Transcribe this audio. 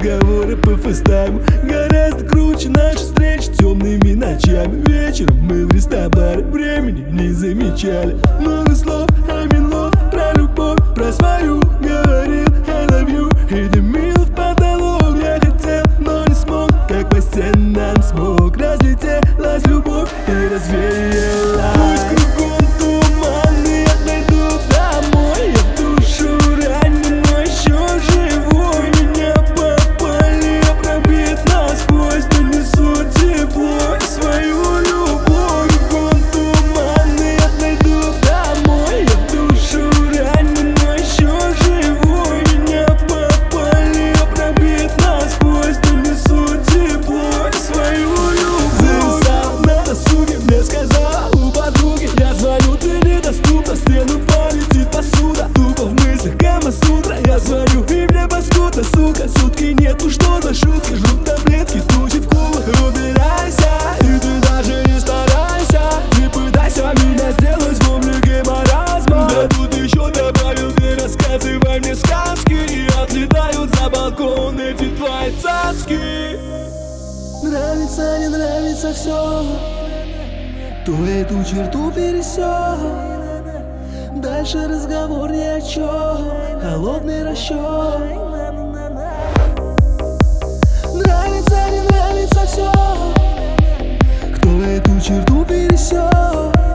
разговоры по фейстайму. Гораздо круче наши встречи темными ночами. Вечером мы в рестобаре времени не замечали. Много слов, аминлов, про любовь, про свою говорил I love you. И дымил в потолок, я хотел, но не смог. Как по стенам смог, разлетелась любовь и развеяла. Пусть кругом туман, и я дойду домой. Я в душу ранен, но еще живой. Меня попали, пробит насквозь. Донесу тепло и свою любовь. Кругом туман, и я дойду домой. Я в душу ранен, но еще живой. Меня попали, пробит насквозь. Донесу тепло и свою любовь. Зависал на досуге, мне сказала у подруги: я звоню, ты недоступна, в стену полетит посуда. Тупо в мыслях Камасутра. Я звоню, и мне паскудно, сука. Сутки нету, что за шутки. Жрут таблетки, тучи в кулах. Убирайся, и ты даже не старайся. Не пытайся меня сделать в облике маразма. Да тут еще добавил, ты рассказывай мне сказки. И отлетают за балкон эти твои цацки. Нравится, не нравится все, кто эту черту пересек. Дальше разговор ни о чем, холодный расчет. Нравится, не нравится все, кто эту черту пересек.